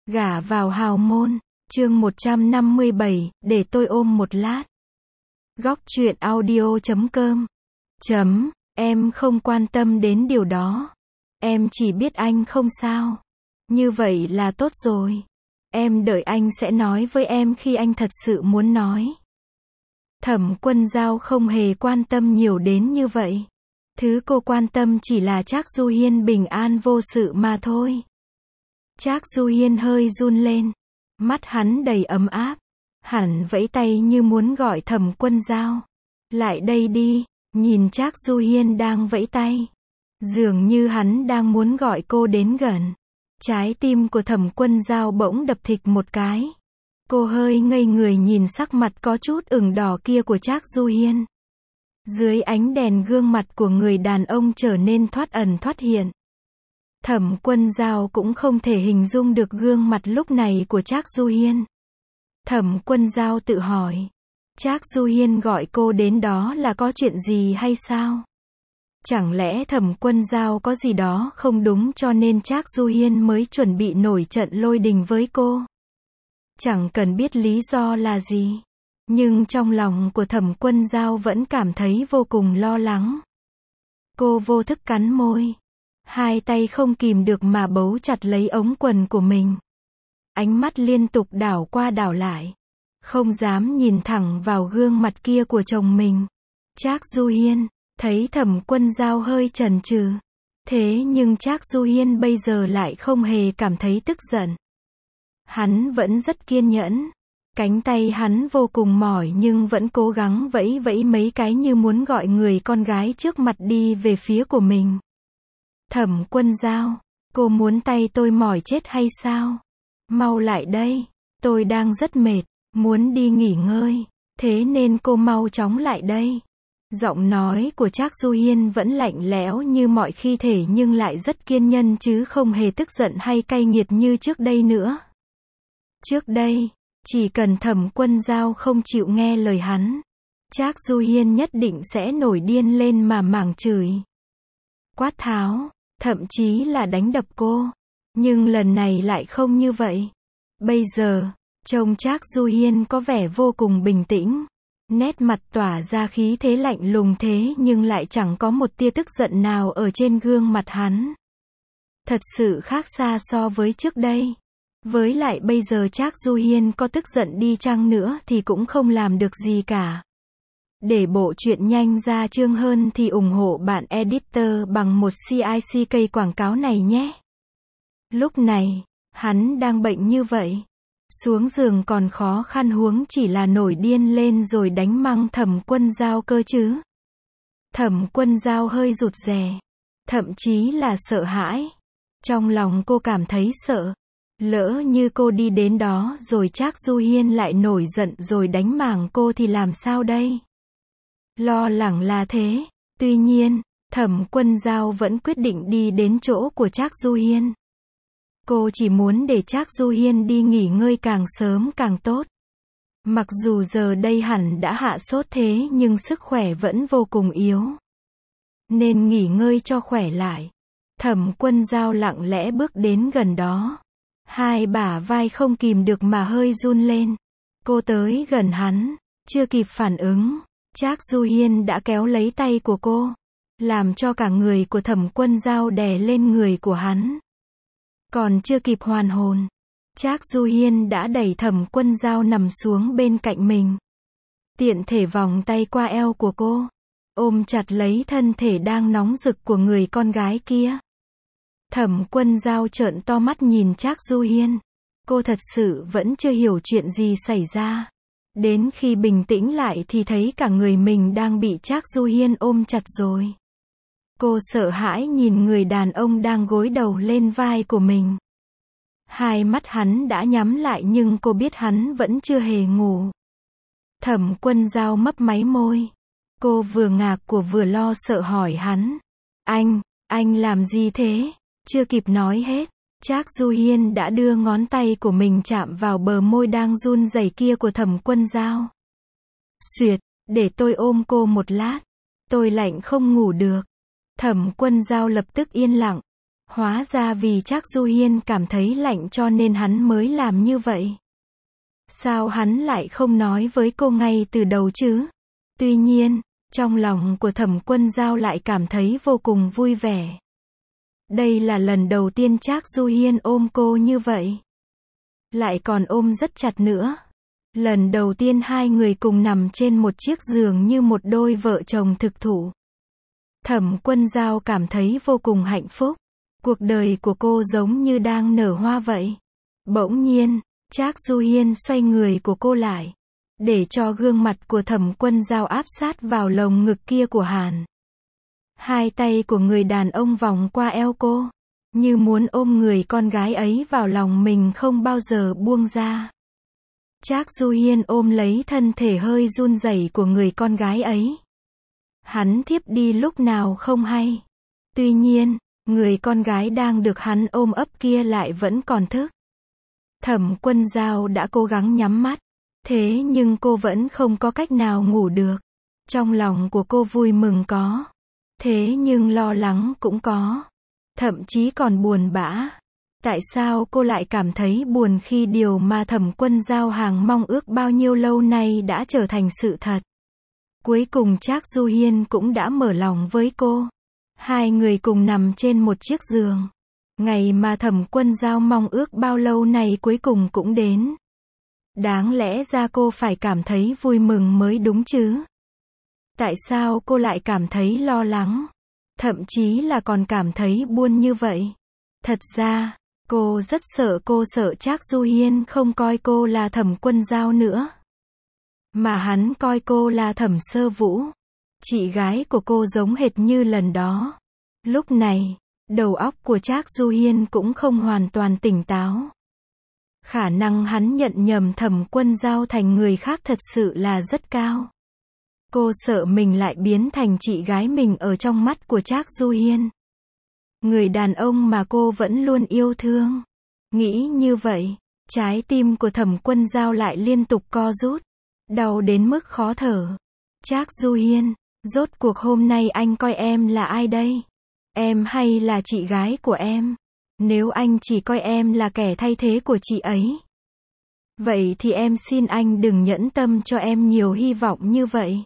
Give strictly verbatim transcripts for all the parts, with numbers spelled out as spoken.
Gả vào hào môn, chương một trăm năm mươi bảy, để tôi ôm một lát. Góc truyện audio chấm com. Chấm, em không quan tâm đến điều đó. Em chỉ biết anh không sao. Như vậy là tốt rồi. Em đợi anh sẽ nói với em khi anh thật sự muốn nói. Thẩm Quân Dao không hề quan tâm nhiều đến như vậy. Thứ cô quan tâm chỉ là Trác Du Hiên bình an vô sự mà thôi. Trác Du Hiên hơi run lên. Mắt hắn đầy ấm áp. Hẳn vẫy tay như muốn gọi Thẩm Quân Dao. Lại đây đi, nhìn Trác Du Hiên đang vẫy tay. Dường như hắn đang muốn gọi cô đến gần. Trái tim của Thẩm Quân Dao bỗng đập thịch một cái. Cô hơi ngây người nhìn sắc mặt có chút ửng đỏ kia của Trác Du Hiên. Dưới ánh đèn gương mặt của người đàn ông trở nên thoát ẩn thoát hiện. Thẩm Quân Dao cũng không thể hình dung được gương mặt lúc này của Trác Du Hiên. Thẩm Quân Dao tự hỏi, Trác Du Hiên gọi cô đến đó là có chuyện gì hay sao? Chẳng lẽ Thẩm Quân Dao có gì đó không đúng cho nên Trác Du Hiên mới chuẩn bị nổi trận lôi đình với cô? Chẳng cần biết lý do là gì. Nhưng trong lòng của Thẩm Quân Dao vẫn cảm thấy vô cùng lo lắng. Cô vô thức cắn môi. Hai tay không kìm được mà bấu chặt lấy ống quần của mình. Ánh mắt liên tục đảo qua đảo lại. Không dám nhìn thẳng vào gương mặt kia của chồng mình. Trác Du Hiên, thấy Thẩm Quân Dao hơi chần chừ. Thế nhưng Trác Du Hiên bây giờ lại không hề cảm thấy tức giận. Hắn vẫn rất kiên nhẫn. Cánh tay hắn vô cùng mỏi nhưng vẫn cố gắng vẫy vẫy mấy cái như muốn gọi người con gái trước mặt đi về phía của mình. Thẩm Quân Dao, cô muốn tay tôi mỏi chết hay sao? Mau lại đây, tôi đang rất mệt, muốn đi nghỉ ngơi, thế nên cô mau chóng lại đây. Giọng nói của Trác Du Hiên vẫn lạnh lẽo như mọi khi thể nhưng lại rất kiên nhẫn chứ không hề tức giận hay cay nghiệt như trước đây nữa. Trước đây, chỉ cần Thẩm Quân Dao không chịu nghe lời hắn, Trác Du Hiên nhất định sẽ nổi điên lên mà mảng chửi, quát tháo, thậm chí là đánh đập cô. Nhưng lần này lại không như vậy. Bây giờ, trông Trác Du Hiên có vẻ vô cùng bình tĩnh. Nét mặt tỏa ra khí thế lạnh lùng thế nhưng lại chẳng có một tia tức giận nào ở trên gương mặt hắn. Thật sự khác xa so với trước đây. Với lại bây giờ Trác Du Hiên có tức giận đi chăng nữa thì cũng không làm được gì cả. Để bộ truyện nhanh ra chương hơn thì ủng hộ bạn editor bằng một xê i xê ca quảng cáo này nhé. Lúc này, hắn đang bệnh như vậy. Xuống giường còn khó khăn huống chỉ là nổi điên lên rồi đánh măng Thẩm Quân Dao cơ chứ. Thẩm Quân Dao hơi rụt rè. Thậm chí là sợ hãi. Trong lòng cô cảm thấy sợ. Lỡ như cô đi đến đó rồi Trác Du Hiên lại nổi giận rồi đánh mảng cô thì làm sao đây? Lo lắng là thế. Tuy nhiên, Thẩm Quân Dao vẫn quyết định đi đến chỗ của Trác Du Hiên. Cô chỉ muốn để Trác Du Hiên đi nghỉ ngơi càng sớm càng tốt. Mặc dù giờ đây hẳn đã hạ sốt thế nhưng sức khỏe vẫn vô cùng yếu. Nên nghỉ ngơi cho khỏe lại. Thẩm Quân Dao lặng lẽ bước đến gần đó. Hai bả vai không kìm được mà hơi run lên. Cô tới gần hắn. Chưa kịp phản ứng, Trác Du Hiên đã kéo lấy tay của cô. Làm cho cả người của Thẩm Quân Dao đè lên người của hắn. Còn chưa kịp hoàn hồn, Trác Du Hiên đã đẩy Thẩm Quân Dao nằm xuống bên cạnh mình. Tiện thể vòng tay qua eo của cô, ôm chặt lấy thân thể đang nóng rực của người con gái kia. Thẩm Quân Dao trợn to mắt nhìn Trác Du Hiên. Cô thật sự vẫn chưa hiểu chuyện gì xảy ra. Đến khi bình tĩnh lại thì thấy cả người mình đang bị Trác Du Hiên ôm chặt rồi. Cô sợ hãi nhìn người đàn ông đang gối đầu lên vai của mình. Hai mắt hắn đã nhắm lại nhưng cô biết hắn vẫn chưa hề ngủ. Thẩm Quân Dao mấp máy môi. Cô vừa ngạc của vừa lo sợ hỏi hắn. Anh, anh làm gì thế? Chưa kịp nói hết, Trác Du Hiên đã đưa ngón tay của mình chạm vào bờ môi đang run rẩy kia của Thẩm Quân Dao. Xuyệt, để tôi ôm cô một lát. Tôi lạnh không ngủ được. Thẩm Quân Dao lập tức yên lặng. Hóa ra vì Trác Du Hiên cảm thấy lạnh cho nên hắn mới làm như vậy. Sao hắn lại không nói với cô ngay từ đầu chứ? Tuy nhiên, trong lòng của Thẩm Quân Dao lại cảm thấy vô cùng vui vẻ. Đây là lần đầu tiên Trác Du Hiên ôm cô như vậy. Lại còn ôm rất chặt nữa. Lần đầu tiên hai người cùng nằm trên một chiếc giường như một đôi vợ chồng thực thụ. Thẩm Quân Dao cảm thấy vô cùng hạnh phúc. Cuộc đời của cô giống như đang nở hoa vậy. Bỗng nhiên, Trác Du Hiên xoay người của cô lại, để cho gương mặt của Thẩm Quân Dao áp sát vào lồng ngực kia của Hàn. Hai tay của người đàn ông vòng qua eo cô, như muốn ôm người con gái ấy vào lòng mình không bao giờ buông ra. Trác Du Hiên ôm lấy thân thể hơi run rẩy của người con gái ấy. Hắn thiếp đi lúc nào không hay. Tuy nhiên, người con gái đang được hắn ôm ấp kia lại vẫn còn thức. Thẩm Quân Dao đã cố gắng nhắm mắt, thế nhưng cô vẫn không có cách nào ngủ được. Trong lòng của cô vui mừng có, thế nhưng lo lắng cũng có, thậm chí còn buồn bã. Tại sao cô lại cảm thấy buồn khi điều mà Thẩm Quân Dao hàng mong ước bao nhiêu lâu nay đã trở thành sự thật? Cuối cùng Trác Du Hiên cũng đã mở lòng với cô. Hai người cùng nằm trên một chiếc giường. Ngày mà Thẩm Quân Dao mong ước bao lâu này cuối cùng cũng đến. Đáng lẽ ra cô phải cảm thấy vui mừng mới đúng chứ. Tại sao cô lại cảm thấy lo lắng? Thậm chí là còn cảm thấy buồn như vậy? Thật ra, cô rất sợ cô sợ Trác Du Hiên không coi cô là Thẩm Quân Dao nữa. Mà hắn coi cô là Thẩm Sơ Vũ. Chị gái của cô giống hệt như lần đó. Lúc này, đầu óc của Trác Du Hiên cũng không hoàn toàn tỉnh táo. Khả năng hắn nhận nhầm Thẩm Quân Dao thành người khác thật sự là rất cao. Cô sợ mình lại biến thành chị gái mình ở trong mắt của Trác Du Hiên. Người đàn ông mà cô vẫn luôn yêu thương. Nghĩ như vậy, trái tim của Thẩm Quân Dao lại liên tục co rút. Đau đến mức khó thở. Trác Du Hiên, rốt cuộc hôm nay anh coi em là ai đây? Em hay là chị gái của em? Nếu anh chỉ coi em là kẻ thay thế của chị ấy, vậy thì em xin anh đừng nhẫn tâm cho em nhiều hy vọng như vậy.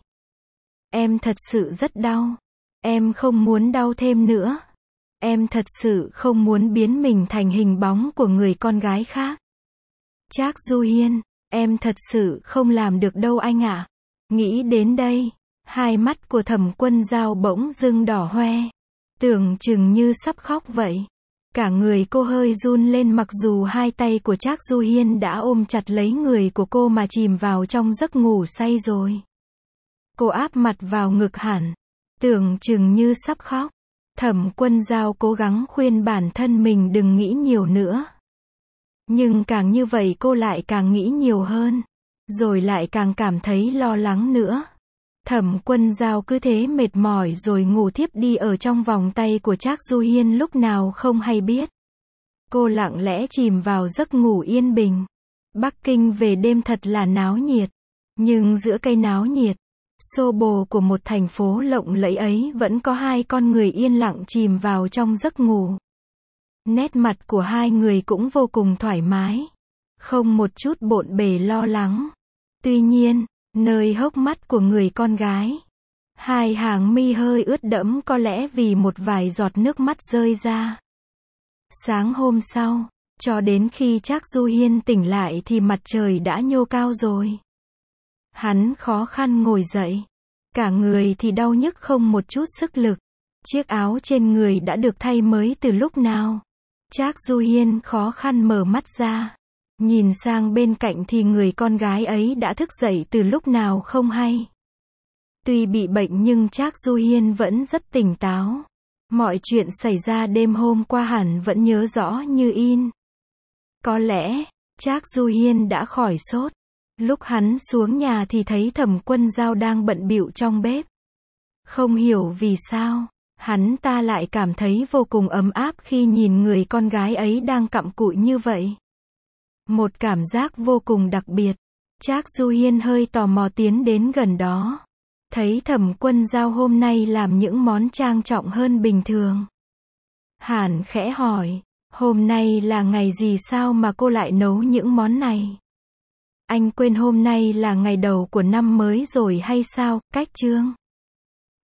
Em thật sự rất đau. Em không muốn đau thêm nữa. Em thật sự không muốn biến mình thành hình bóng của người con gái khác. Trác Du Hiên, em thật sự không làm được đâu anh ạ. Nghĩ đến đây, hai mắt của Thẩm Quân Dao bỗng dưng đỏ hoe. Tưởng chừng như sắp khóc vậy. Cả người cô hơi run lên mặc dù hai tay của Trác Du Hiên đã ôm chặt lấy người của cô mà chìm vào trong giấc ngủ say rồi. Cô áp mặt vào ngực Hàn. Tưởng chừng như sắp khóc. Thẩm Quân Dao cố gắng khuyên bản thân mình đừng nghĩ nhiều nữa. Nhưng càng như vậy cô lại càng nghĩ nhiều hơn. Rồi lại càng cảm thấy lo lắng nữa. Thẩm Quân Dao cứ thế mệt mỏi rồi ngủ thiếp đi ở trong vòng tay của Trác Du Hiên lúc nào không hay biết. Cô lặng lẽ chìm vào giấc ngủ yên bình. Bắc Kinh về đêm thật là náo nhiệt. Nhưng giữa cây náo nhiệt, xô bồ của một thành phố lộng lẫy ấy vẫn có hai con người yên lặng chìm vào trong giấc ngủ. Nét mặt của hai người cũng vô cùng thoải mái. Không một chút bộn bề lo lắng. Tuy nhiên, nơi hốc mắt của người con gái, hai hàng mi hơi ướt đẫm có lẽ vì một vài giọt nước mắt rơi ra. Sáng hôm sau, cho đến khi Trác Du Hiên tỉnh lại thì mặt trời đã nhô cao rồi. Hắn khó khăn ngồi dậy. Cả người thì đau nhức không một chút sức lực. Chiếc áo trên người đã được thay mới từ lúc nào. Trác Du Hiên khó khăn mở mắt ra. Nhìn sang bên cạnh thì người con gái ấy đã thức dậy từ lúc nào không hay. Tuy bị bệnh nhưng Trác Du Hiên vẫn rất tỉnh táo. Mọi chuyện xảy ra đêm hôm qua hẳn vẫn nhớ rõ như in. Có lẽ, Trác Du Hiên đã khỏi sốt. Lúc hắn xuống nhà thì thấy Thẩm Quân Dao đang bận bịu trong bếp. Không hiểu vì sao, hắn ta lại cảm thấy vô cùng ấm áp khi nhìn người con gái ấy đang cặm cụi như vậy. Một cảm giác vô cùng đặc biệt. Trác Du Hiên hơi tò mò tiến đến gần đó. Thấy Thẩm Quân Dao hôm nay làm những món trang trọng hơn bình thường. Hàn khẽ hỏi, hôm nay là ngày gì sao mà cô lại nấu những món này? Anh quên hôm nay là ngày đầu của năm mới rồi hay sao, Cách Trương?